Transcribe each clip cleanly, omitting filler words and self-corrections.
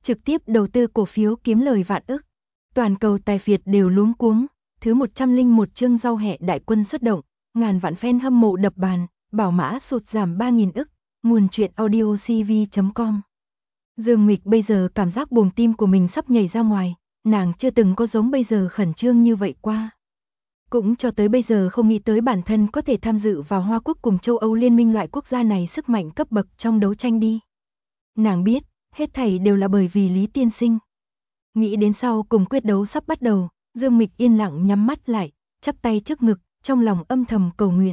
trực tiếp đầu tư cổ phiếu kiếm lời vạn ức. Toàn cầu tài phiệt đều luống cuống, thứ 101 chương rau hẹ đại quân xuất động, ngàn vạn fan hâm mộ đập bàn, bảo mã sụt giảm 3.000 ức, nguồn truyện audio cv.com. Dương Mịch bây giờ cảm giác buồng tim của mình sắp nhảy ra ngoài, nàng chưa từng có giống bây giờ khẩn trương như vậy qua. Cũng cho tới bây giờ không nghĩ tới bản thân có thể tham dự vào Hoa Quốc cùng châu Âu liên minh loại quốc gia này sức mạnh cấp bậc trong đấu tranh đi. Nàng biết, hết thảy đều là bởi vì Lý Tiên Sinh. Nghĩ đến sau cùng quyết đấu sắp bắt đầu, Dương Mịch yên lặng nhắm mắt lại, chắp tay trước ngực, trong lòng âm thầm cầu nguyện.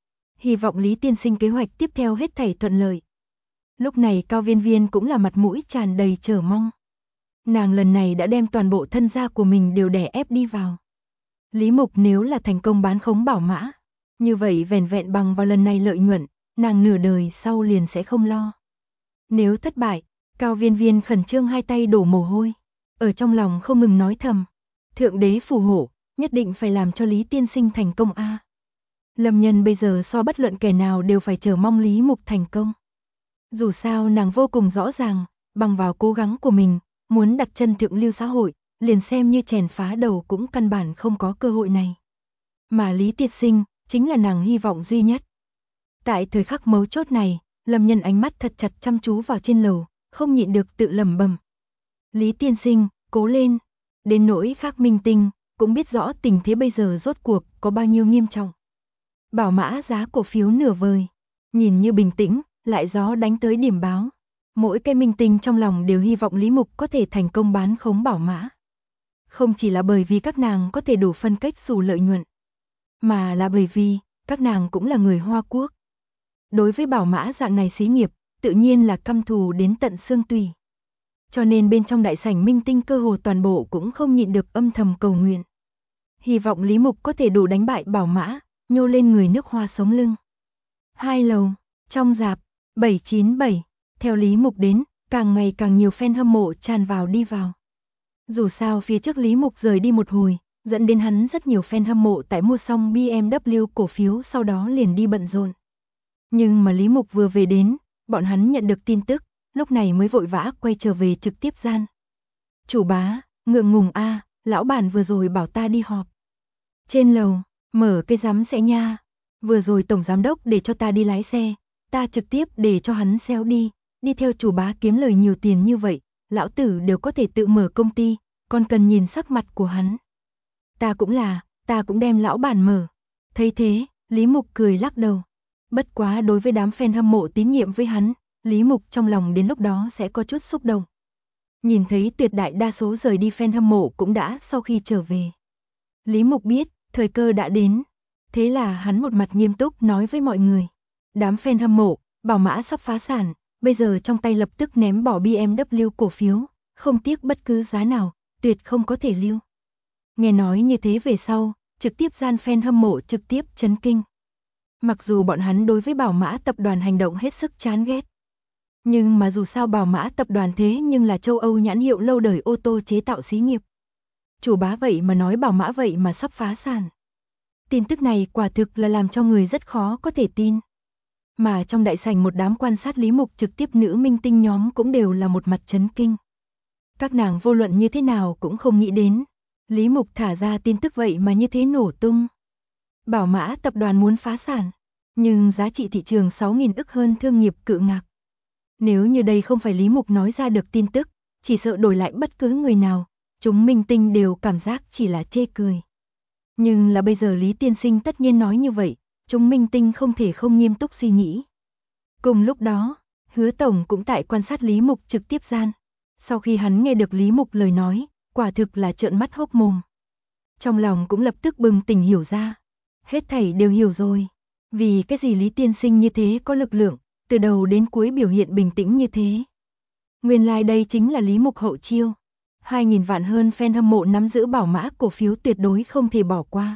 Hy vọng Lý Tiên Sinh kế hoạch tiếp theo hết thảy thuận lợi. Lúc này Cao Viên Viên cũng là mặt mũi tràn đầy chờ mong. Nàng lần này đã đem toàn bộ thân gia của mình đều đè ép đi vào. Lý Mục nếu là thành công bán khống bảo mã, như vậy vẻn vẹn bằng vào lần này lợi nhuận, nàng nửa đời sau liền sẽ không lo. Nếu thất bại, Cao Viên Viên khẩn trương hai tay đổ mồ hôi, ở trong lòng không ngừng nói thầm, thượng đế phù hộ, nhất định phải làm cho Lý Tiên Sinh thành công a. Lâm Nhân bây giờ so bất luận kẻ nào đều phải chờ mong Lý Mục thành công. Dù sao nàng vô cùng rõ ràng, bằng vào cố gắng của mình, muốn đặt chân thượng lưu xã hội, liền xem như chèn phá đầu cũng căn bản không có cơ hội này. Mà Lý Tiên Sinh, chính là nàng hy vọng duy nhất. Tại thời khắc mấu chốt này, Lâm Nhân ánh mắt thật chặt chăm chú vào trên lầu, không nhịn được tự lẩm bẩm. Lý Tiên Sinh, cố lên. Đến nỗi khác minh tinh, cũng biết rõ tình thế bây giờ rốt cuộc có bao nhiêu nghiêm trọng. Bảo mã giá cổ phiếu nửa vời, nhìn như bình tĩnh, lại gió đánh tới điểm báo. Mỗi cái minh tinh trong lòng đều hy vọng Lý Mục có thể thành công bán khống bảo mã. Không chỉ là bởi vì các nàng có thể đủ phân cách xù lợi nhuận, mà là bởi vì các nàng cũng là người Hoa Quốc. Đối với bảo mã dạng này xí nghiệp, tự nhiên là căm thù đến tận xương tủy. Cho nên bên trong đại sảnh minh tinh cơ hồ toàn bộ cũng không nhịn được âm thầm cầu nguyện. Hy vọng Lý Mục có thể đủ đánh bại bảo mã, nhô lên người nước Hoa sống lưng. 2 lầu, trong rạp, 797, theo Lý Mục đến, càng ngày càng nhiều fan hâm mộ tràn vào đi vào. Dù sao phía trước Lý Mục rời đi một hồi, dẫn đến hắn rất nhiều fan hâm mộ tại mua xong BMW cổ phiếu sau đó liền đi bận rộn. Nhưng mà Lý Mục vừa về đến, bọn hắn nhận được tin tức, lúc này mới vội vã quay trở về trực tiếp gian. Chủ bá, ngượng ngùng a, lão bản vừa rồi bảo ta đi họp. Trên lầu, mở cái giám sẽ nha. Vừa rồi tổng giám đốc để cho ta đi lái xe, ta trực tiếp để cho hắn xéo đi theo chủ bá kiếm lời nhiều tiền như vậy, lão tử đều có thể tự mở công ty, còn cần nhìn sắc mặt của hắn. Ta cũng đem lão bản mở. Thấy thế, Lý Mục cười lắc đầu. Bất quá đối với đám fan hâm mộ tín nhiệm với hắn, Lý Mục trong lòng đến lúc đó sẽ có chút xúc động. Nhìn thấy tuyệt đại đa số rời đi fan hâm mộ cũng đã sau khi trở về. Lý Mục biết, thời cơ đã đến. Thế là hắn một mặt nghiêm túc nói với mọi người. Đám fan hâm mộ, bảo mã sắp phá sản, bây giờ trong tay lập tức ném bỏ BMW cổ phiếu, không tiếc bất cứ giá nào, tuyệt không có thể lưu. Nghe nói như thế về sau, trực tiếp gian fan hâm mộ trực tiếp chấn kinh. Mặc dù bọn hắn đối với bảo mã tập đoàn hành động hết sức chán ghét. Nhưng mà dù sao bảo mã tập đoàn thế nhưng là châu Âu nhãn hiệu lâu đời ô tô chế tạo xí nghiệp. Chủ bá vậy mà nói bảo mã vậy mà sắp phá sản. Tin tức này quả thực là làm cho người rất khó có thể tin. Mà trong đại sảnh một đám quan sát Lý Mục trực tiếp nữ minh tinh nhóm cũng đều là một mặt chấn kinh. Các nàng vô luận như thế nào cũng không nghĩ đến. Lý Mục thả ra tin tức vậy mà như thế nổ tung. Bảo mã tập đoàn muốn phá sản, nhưng giá trị thị trường 6.000 ức hơn thương nghiệp cự ngạc. Nếu như đây không phải Lý Mục nói ra được tin tức, chỉ sợ đổi lại bất cứ người nào, chúng minh tinh đều cảm giác chỉ là chê cười. Nhưng là bây giờ Lý Tiên Sinh tất nhiên nói như vậy, chúng minh tinh không thể không nghiêm túc suy nghĩ. Cùng lúc đó, Hứa Tổng cũng tại quan sát Lý Mục trực tiếp gian. Sau khi hắn nghe được Lý Mục lời nói, quả thực là trợn mắt hốc mồm. Trong lòng cũng lập tức bừng tỉnh hiểu ra. Hết thảy đều hiểu rồi. Vì cái gì Lý Tiên Sinh như thế có lực lượng, từ đầu đến cuối biểu hiện bình tĩnh như thế. Nguyên lai đây chính là Lý Mục hậu chiêu. 2.000 vạn hơn fan hâm mộ nắm giữ bảo mã cổ phiếu tuyệt đối không thể bỏ qua.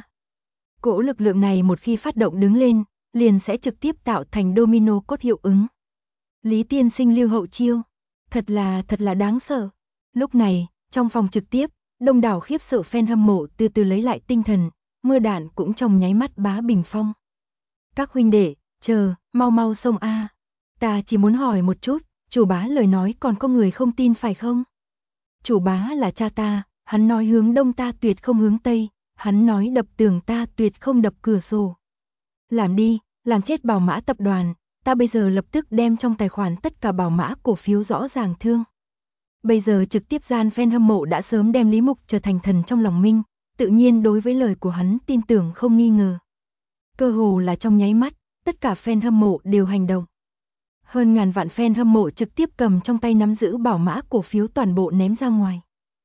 Cỗ lực lượng này một khi phát động đứng lên, liền sẽ trực tiếp tạo thành domino cốt hiệu ứng. Lý Tiên Sinh lưu hậu chiêu, thật là đáng sợ. Lúc này, trong phòng trực tiếp, đông đảo khiếp sợ fan hâm mộ từ từ lấy lại tinh thần, mưa đạn cũng trong nháy mắt bá bình phong. Các huynh đệ, chờ, mau xông a. Ta chỉ muốn hỏi một chút, chủ bá lời nói còn có người không tin phải không? Chủ bá là cha ta, hắn nói hướng đông ta tuyệt không hướng tây, hắn nói đập tường ta tuyệt không đập cửa sổ. Làm đi, làm chết Bảo Mã tập đoàn, ta bây giờ lập tức đem trong tài khoản tất cả Bảo Mã cổ phiếu rõ ràng thương. Bây giờ trực tiếp gian fan hâm mộ đã sớm đem Lý Mục trở thành thần trong lòng Minh, tự nhiên đối với lời của hắn tin tưởng không nghi ngờ. Cơ hồ là trong nháy mắt, tất cả fan hâm mộ đều hành động. Hơn ngàn vạn fan hâm mộ trực tiếp cầm trong tay nắm giữ Bảo Mã cổ phiếu toàn bộ ném ra ngoài.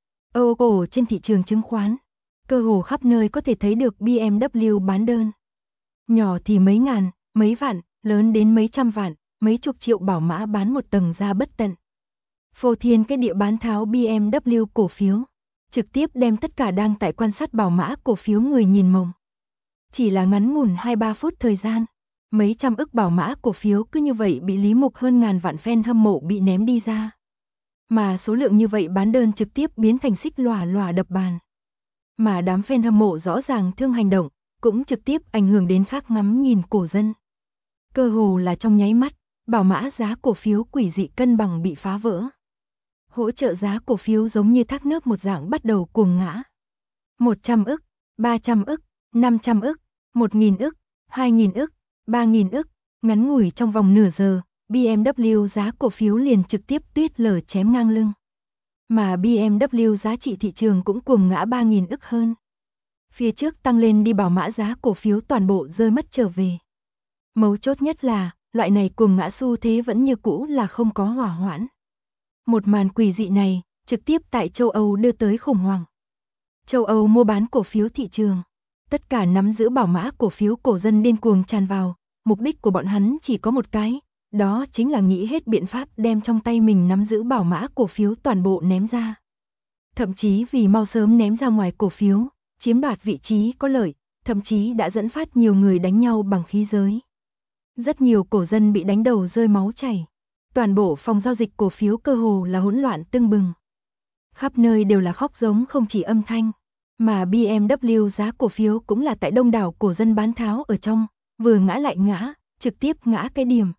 Cổ trên thị trường chứng khoán, cơ hồ khắp nơi có thể thấy được BMW bán đơn. Nhỏ thì mấy ngàn, mấy vạn, lớn đến mấy trăm vạn, mấy chục triệu Bảo Mã bán một tầng ra bất tận. Phô thiên cái địa bán tháo BMW cổ phiếu, trực tiếp đem tất cả đang tại quan sát Bảo Mã cổ phiếu người nhìn mộng. Chỉ là ngắn ngủn 2-3 phút thời gian, mấy trăm ức Bảo Mã cổ phiếu cứ như vậy bị Lý Mục hơn ngàn vạn fan hâm mộ bị ném đi ra. Mà số lượng như vậy bán đơn trực tiếp biến thành xích lòa lòa đập bàn. Mà đám fan hâm mộ rõ ràng thương hành động, cũng trực tiếp ảnh hưởng đến khác ngắm nhìn cổ dân. Cơ hồ là trong nháy mắt, Bảo Mã giá cổ phiếu quỷ dị cân bằng bị phá vỡ. Hỗ trợ giá cổ phiếu giống như thác nước một dạng bắt đầu cuồng ngã. 100 ức, 300 ức, 500 ức, 1.000 ức, 2.000 ức, 3.000 ức, ngắn ngủi trong vòng nửa giờ, BMW giá cổ phiếu liền trực tiếp tuyết lở chém ngang lưng. Mà BMW giá trị thị trường cũng cuồng ngã 3.000 ức hơn. Phía trước tăng lên đi Bảo Mã giá cổ phiếu toàn bộ rơi mất trở về. Mấu chốt nhất là, loại này cuồng ngã xu thế vẫn như cũ là không có hỏa hoãn. Một màn quỷ dị này, trực tiếp tại châu Âu đưa tới khủng hoảng. Châu Âu mua bán cổ phiếu thị trường. Tất cả nắm giữ Bảo Mã cổ phiếu cổ dân điên cuồng tràn vào. Mục đích của bọn hắn chỉ có một cái, đó chính là nghĩ hết biện pháp đem trong tay mình nắm giữ Bảo Mã cổ phiếu toàn bộ ném ra. Thậm chí vì mau sớm ném ra ngoài cổ phiếu, chiếm đoạt vị trí có lợi, thậm chí đã dẫn phát nhiều người đánh nhau bằng khí giới. Rất nhiều cổ dân bị đánh đầu rơi máu chảy. Toàn bộ phòng giao dịch cổ phiếu cơ hồ là hỗn loạn tưng bừng. Khắp nơi đều là khóc giống không chỉ âm thanh, mà BMW giá cổ phiếu cũng là tại đông đảo cổ dân bán tháo ở trong, vừa ngã lại ngã, trực tiếp ngã cái điểm.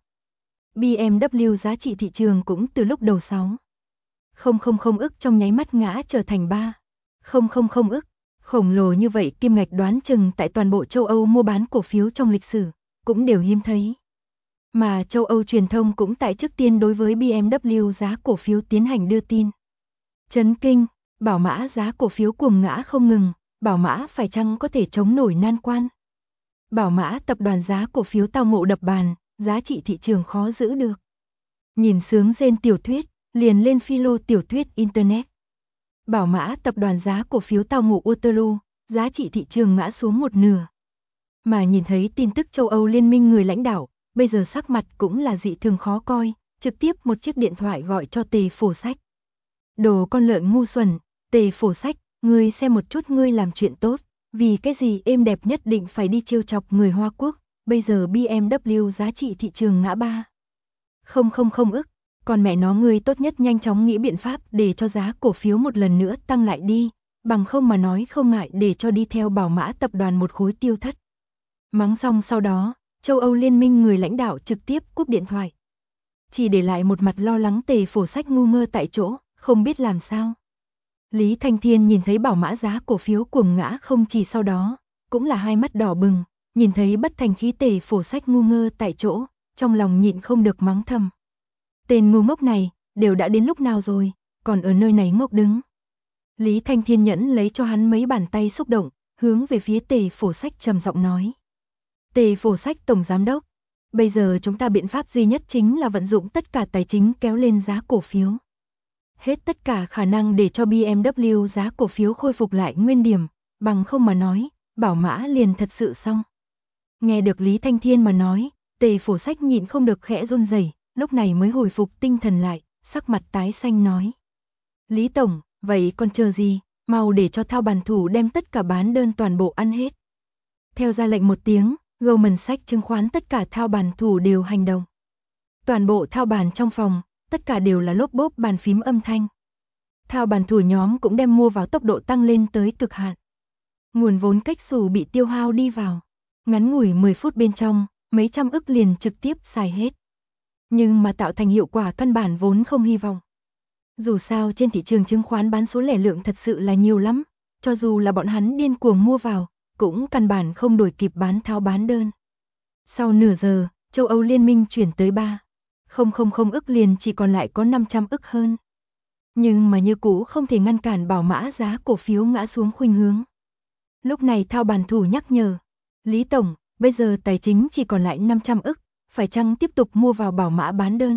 BMW giá trị thị trường cũng từ lúc đầu 6,000 ức trong nháy mắt ngã trở thành 3,000 ức. Khổng lồ như vậy kim ngạch đoán chừng tại toàn bộ châu Âu mua bán cổ phiếu trong lịch sử, cũng đều hiếm thấy. Mà châu Âu truyền thông cũng tại trước tiên đối với BMW giá cổ phiếu tiến hành đưa tin. Chấn kinh, Bảo Mã giá cổ phiếu cuồng ngã không ngừng, Bảo Mã phải chăng có thể chống nổi nan quan. Bảo Mã tập đoàn giá cổ phiếu tao ngộ đập bàn, giá trị thị trường khó giữ được. Nhìn sướng rên tiểu thuyết, liền lên philo tiểu thuyết Internet. Bảo Mã tập đoàn giá cổ phiếu tao ngộ Waterloo, giá trị thị trường ngã xuống một nửa. Mà nhìn thấy tin tức châu Âu liên minh người lãnh đạo, bây giờ sắc mặt cũng là dị thường khó coi, trực tiếp một chiếc điện thoại gọi cho Tề Phổ Sách. Đồ con lợn ngu xuẩn, Tề Phổ Sách, ngươi xem một chút ngươi làm chuyện tốt, vì cái gì êm đẹp nhất định phải đi trêu chọc người Hoa Quốc, bây giờ BMW giá trị thị trường ngã 3,000 ức, còn mẹ nó ngươi tốt nhất nhanh chóng nghĩ biện pháp để cho giá cổ phiếu một lần nữa tăng lại đi, bằng không mà nói không ngại để cho đi theo Bảo Mã tập đoàn một khối tiêu thất. Mắng xong sau đó, châu Âu liên minh người lãnh đạo trực tiếp cúp điện thoại. Chỉ để lại một mặt lo lắng Tề Phổ Sách ngu ngơ tại chỗ, không biết làm sao. Lý Thanh Thiên nhìn thấy Bảo Mã giá cổ phiếu cuồng ngã không chỉ sau đó, cũng là hai mắt đỏ bừng, nhìn thấy bất thành khí Tề Phổ Sách ngu ngơ tại chỗ, trong lòng nhịn không được mắng thầm. Tên ngu ngốc này, đều đã đến lúc nào rồi, còn ở nơi này ngốc đứng. Lý Thanh Thiên nhẫn lấy cho hắn mấy bàn tay xúc động, hướng về phía Tề Phổ Sách trầm giọng nói. Tề Phổ Sách tổng giám đốc, bây giờ chúng ta biện pháp duy nhất chính là vận dụng tất cả tài chính kéo lên giá cổ phiếu. Hết tất cả khả năng để cho BMW giá cổ phiếu khôi phục lại nguyên điểm, bằng không mà nói, Bảo Mã liền thật sự xong. Nghe được Lý Thanh Thiên mà nói, Tề Phổ Sách nhịn không được khẽ run rẩy, lúc này mới hồi phục tinh thần lại, sắc mặt tái xanh nói. Lý Tổng, vậy còn chờ gì, mau để cho thao bàn thủ đem tất cả bán đơn toàn bộ ăn hết. Theo ra lệnh một tiếng, Goldman Sachs chứng khoán tất cả thao bàn thủ đều hành động. Toàn bộ thao bàn trong phòng, tất cả đều là lốp bốp bàn phím âm thanh. Thao bàn thủ nhóm cũng đem mua vào tốc độ tăng lên tới cực hạn. Nguồn vốn cách xù bị tiêu hao đi vào. Ngắn ngủi 10 phút bên trong, mấy trăm ức liền trực tiếp xài hết. Nhưng mà tạo thành hiệu quả căn bản vốn không hy vọng. Dù sao trên thị trường chứng khoán bán số lẻ lượng thật sự là nhiều lắm, cho dù là bọn hắn điên cuồng mua vào, cũng căn bản không đuổi kịp bán tháo bán đơn. Sau nửa giờ, châu Âu liên minh chuyển tới 3,000 ức liền chỉ còn lại có 500 ức hơn. Nhưng mà như cũ không thể ngăn cản Bảo Mã giá cổ phiếu ngã xuống khuynh hướng. Lúc này thao bàn thủ nhắc nhở, Lý Tổng, bây giờ tài chính chỉ còn lại 500 ức, phải chăng tiếp tục mua vào Bảo Mã bán đơn?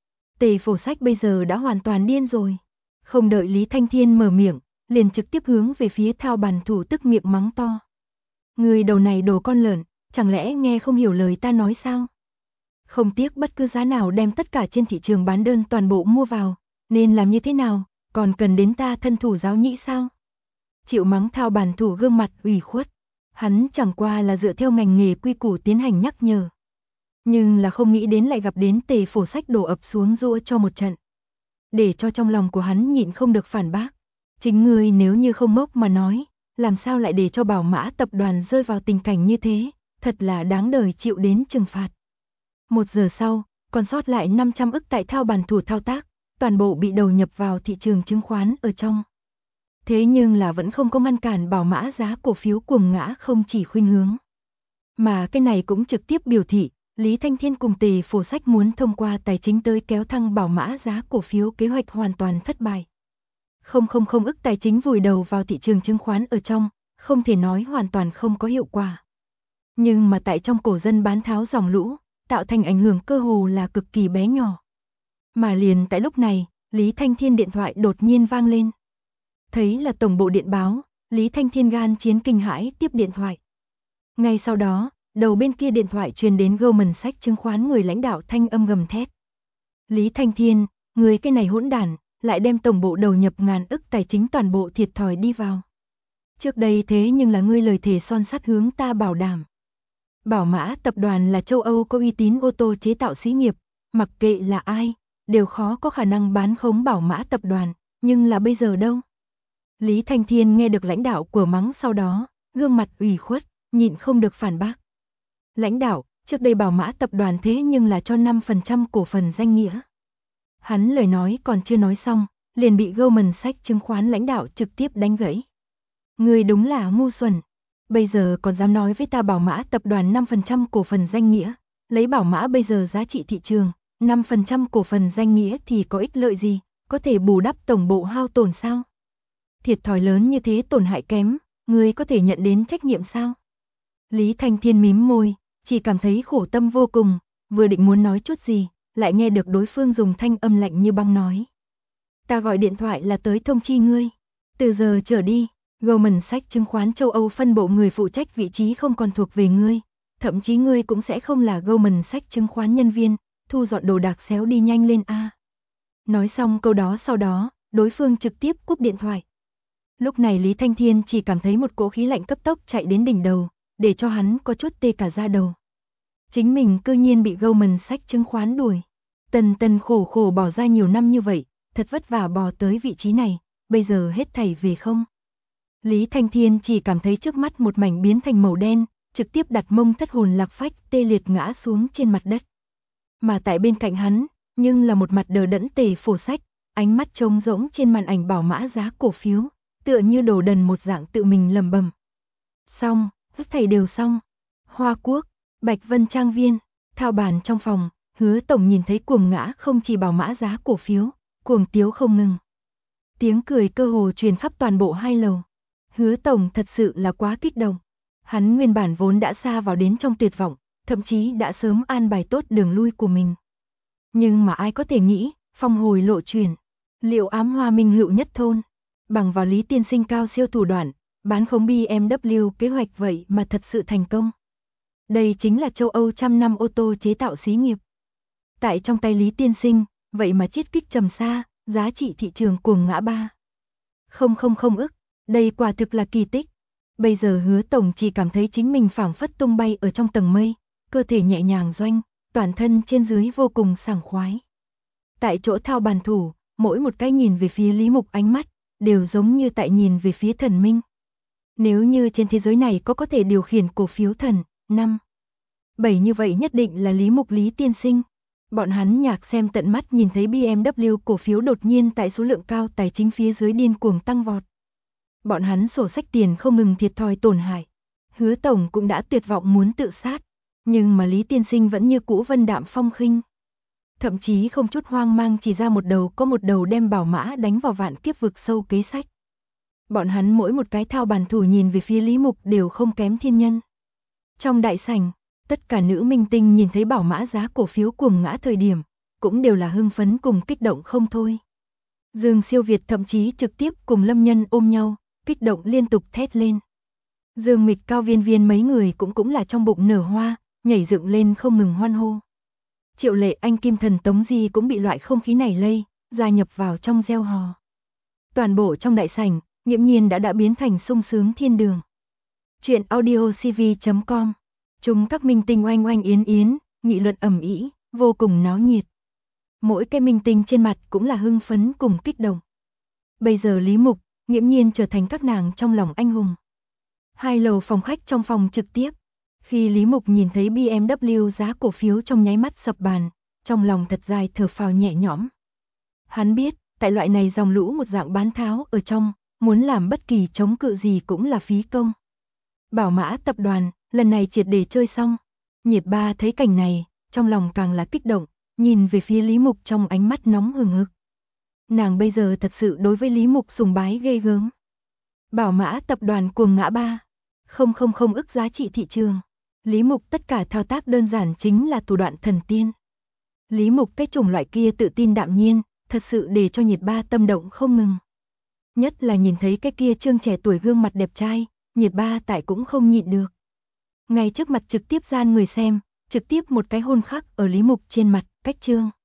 Tề Phổ Sách bây giờ đã hoàn toàn điên rồi. Không đợi Lý Thanh Thiên mở miệng, liền trực tiếp hướng về phía thao bàn thủ tức miệng mắng to. Người đầu này đồ con lợn, chẳng lẽ nghe không hiểu lời ta nói sao? Không tiếc bất cứ giá nào đem tất cả trên thị trường bán đơn toàn bộ mua vào, nên làm như thế nào, còn cần đến ta thân thủ giáo nhĩ sao? Chịu mắng thao bàn thủ gương mặt ủy khuất, hắn chẳng qua là dựa theo ngành nghề quy củ tiến hành nhắc nhở. Nhưng là không nghĩ đến lại gặp đến Tề Phổ Sách đổ ập xuống giũa cho một trận. Để cho trong lòng của hắn nhịn không được phản bác. Chính ngươi nếu như không ngốc mà nói, làm sao lại để cho Bảo Mã tập đoàn rơi vào tình cảnh như thế, thật là đáng đời chịu đến trừng phạt. 1 giờ sau, còn sót lại 500 ức tại thao bàn thủ thao tác, toàn bộ bị đầu nhập vào thị trường chứng khoán ở trong. Thế nhưng là vẫn không có ngăn cản Bảo Mã giá cổ phiếu cuồng ngã không chỉ khuynh hướng. Mà cái này cũng trực tiếp biểu thị, Lý Thanh Thiên cùng Tề Phổ Sách muốn thông qua tài chính tới kéo thăng Bảo Mã giá cổ phiếu kế hoạch hoàn toàn thất bại. 000 ức tài chính vùi đầu vào thị trường chứng khoán ở trong, không thể nói hoàn toàn không có hiệu quả. Nhưng mà tại trong cổ dân bán tháo dòng lũ, tạo thành ảnh hưởng cơ hồ là cực kỳ bé nhỏ. Mà liền tại lúc này, Lý Thanh Thiên điện thoại đột nhiên vang lên. Thấy là tổng bộ điện báo, Lý Thanh Thiên gan chiến kinh hãi tiếp điện thoại. Ngay sau đó, đầu bên kia điện thoại truyền đến Goldman Sachs chứng khoán người lãnh đạo thanh âm gầm thét. Lý Thanh Thiên, người cái này hỗn đản, lại đem tổng bộ đầu nhập ngàn ức tài chính toàn bộ thiệt thòi đi vào. Trước đây thế nhưng là ngươi lời thề son sắt hướng ta bảo đảm. Bảo Mã tập đoàn là châu Âu có uy tín ô tô chế tạo xí nghiệp, mặc kệ là ai, đều khó có khả năng bán khống Bảo Mã tập đoàn, nhưng là bây giờ đâu? Lý Thanh Thiên nghe được lãnh đạo của mắng sau đó, gương mặt ủy khuất, nhịn không được phản bác. Lãnh đạo, trước đây Bảo Mã tập đoàn thế nhưng là cho 5% cổ phần danh nghĩa. Hắn lời nói còn chưa nói xong, liền bị Goldman Sachs chứng khoán lãnh đạo trực tiếp đánh gãy. Người đúng là ngu xuẩn, bây giờ còn dám nói với ta Bảo Mã tập đoàn 5% cổ phần danh nghĩa, lấy Bảo Mã bây giờ giá trị thị trường, 5% cổ phần danh nghĩa thì có ích lợi gì, có thể bù đắp tổng bộ hao tổn sao? Thiệt thòi lớn như thế tổn hại kém, người có thể nhận đến trách nhiệm sao? Lý Thanh Thiên mím môi, chỉ cảm thấy khổ tâm vô cùng, vừa định muốn nói chút gì, lại nghe được đối phương dùng thanh âm lạnh như băng nói. Ta gọi điện thoại là tới thông chi ngươi. Từ giờ trở đi, Goldman Sachs chứng khoán châu Âu phân bộ người phụ trách vị trí không còn thuộc về ngươi. Thậm chí ngươi cũng sẽ không là Goldman Sachs chứng khoán nhân viên, thu dọn đồ đạc xéo đi nhanh lên a. Nói xong câu đó sau đó, đối phương trực tiếp cúp điện thoại. Lúc này Lý Thanh Thiên chỉ cảm thấy một cỗ khí lạnh cấp tốc chạy đến đỉnh đầu, để cho hắn có chút tê cả da đầu. Chính mình cư nhiên bị Goldman Sachs chứng khoán đuổi. Tần khổ khổ bỏ ra nhiều năm như vậy, thật vất vả bò tới vị trí này, bây giờ hết thảy về không. Lý Thanh Thiên chỉ cảm thấy trước mắt một mảnh biến thành màu đen, trực tiếp đặt mông thất hồn lạc phách tê liệt ngã xuống trên mặt đất. Mà tại bên cạnh hắn, nhưng là một mặt đờ đẫn Tề Phổ Sách, ánh mắt trống rỗng trên màn ảnh Bảo Mã giá cổ phiếu, tựa như đồ đần một dạng tự mình lẩm bẩm. Xong, hết thảy đều xong. Hoa Quốc, Bạch Vân Trang Viên, thao bàn trong phòng, Hứa tổng nhìn thấy cuồng ngã không chỉ Bảo Mã giá cổ phiếu, cuồng tiếu không ngừng. Tiếng cười cơ hồ truyền khắp toàn bộ 2 lầu. Hứa tổng thật sự là quá kích động. Hắn nguyên bản vốn đã xa vào đến trong tuyệt vọng, thậm chí đã sớm an bài tốt đường lui của mình. Nhưng mà ai có thể nghĩ, phong hồi lộ chuyển, liệu ám hoa minh hữu nhất thôn, bằng vào Lý tiên sinh cao siêu thủ đoạn, bán khống BMW kế hoạch vậy mà thật sự thành công. Đây chính là châu Âu trăm năm ô tô chế tạo xí nghiệp. Tại trong tay Lý tiên sinh, vậy mà chiết kích trầm xa, giá trị thị trường cuồng ngã 3,000 ức, đây quả thực là kỳ tích. Bây giờ Hứa tổng chỉ cảm thấy chính mình phảng phất tung bay ở trong tầng mây, cơ thể nhẹ nhàng doanh, toàn thân trên dưới vô cùng sảng khoái. Tại chỗ thao bàn thủ, mỗi một cái nhìn về phía Lý Mục ánh mắt, đều giống như tại nhìn về phía thần minh. Nếu như trên thế giới này có thể điều khiển cổ phiếu thần, 5, 7 như vậy nhất định là Lý Mục Lý tiên sinh. Bọn hắn nhạc xem tận mắt nhìn thấy BMW cổ phiếu đột nhiên tại số lượng cao tài chính phía dưới điên cuồng tăng vọt. Bọn hắn sổ sách tiền không ngừng thiệt thòi tổn hại. Hứa tổng cũng đã tuyệt vọng muốn tự sát, nhưng mà Lý tiên sinh vẫn như cũ vân đạm phong khinh. Thậm chí không chút hoang mang chỉ ra một đầu đem Bảo Mã đánh vào vạn kiếp vực sâu kế sách. Bọn hắn mỗi một cái thao bàn thủ nhìn về phía Lý Mục đều không kém thiên nhân. Trong đại sảnh, tất cả nữ minh tinh nhìn thấy Bảo Mã giá cổ phiếu cuồng ngã thời điểm, cũng đều là hưng phấn cùng kích động không thôi. Dương Siêu Việt thậm chí trực tiếp cùng Lâm Nhân ôm nhau, kích động liên tục thét lên. Dương Mịch Cao Viên Viên mấy người cũng là trong bụng nở hoa, nhảy dựng lên không ngừng hoan hô. Triệu Lệ Anh Kim Thần Tống Di cũng bị loại không khí này lây, gia nhập vào trong reo hò. Toàn bộ trong đại sảnh, nghiễm nhiên đã biến thành sung sướng thiên đường. Chuyện audiocv.com. Chúng các minh tinh oanh oanh yến yến, nghị luận ầm ĩ, vô cùng náo nhiệt. Mỗi cái minh tinh trên mặt cũng là hưng phấn cùng kích động. Bây giờ Lý Mục, nghiễm nhiên trở thành các nàng trong lòng anh hùng. 2 lầu phòng khách trong phòng trực tiếp. Khi Lý Mục nhìn thấy BMW giá cổ phiếu trong nháy mắt sập bàn, trong lòng thật dài thở phào nhẹ nhõm. Hắn biết, tại loại này dòng lũ một dạng bán tháo ở trong, muốn làm bất kỳ chống cự gì cũng là phí công. Bảo Mã tập đoàn, lần này triệt để chơi xong. Nhiệt Ba thấy cảnh này, trong lòng càng là kích động, nhìn về phía Lý Mục trong ánh mắt nóng hừng hực. Nàng bây giờ thật sự đối với Lý Mục sùng bái ghê gớm. Bảo Mã tập đoàn cuồng ngã 3,000 ức giá trị thị trường. Lý Mục tất cả thao tác đơn giản chính là thủ đoạn thần tiên. Lý Mục cái chủng loại kia tự tin đạm nhiên, thật sự để cho Nhiệt Ba tâm động không ngừng. Nhất là nhìn thấy cái kia trương trẻ tuổi gương mặt đẹp trai, Nhiệt Ba tại cũng không nhịn được. Ngay trước mặt trực tiếp gian người xem, trực tiếp một cái hôn khắc ở Lý Mục trên mặt, cách trương.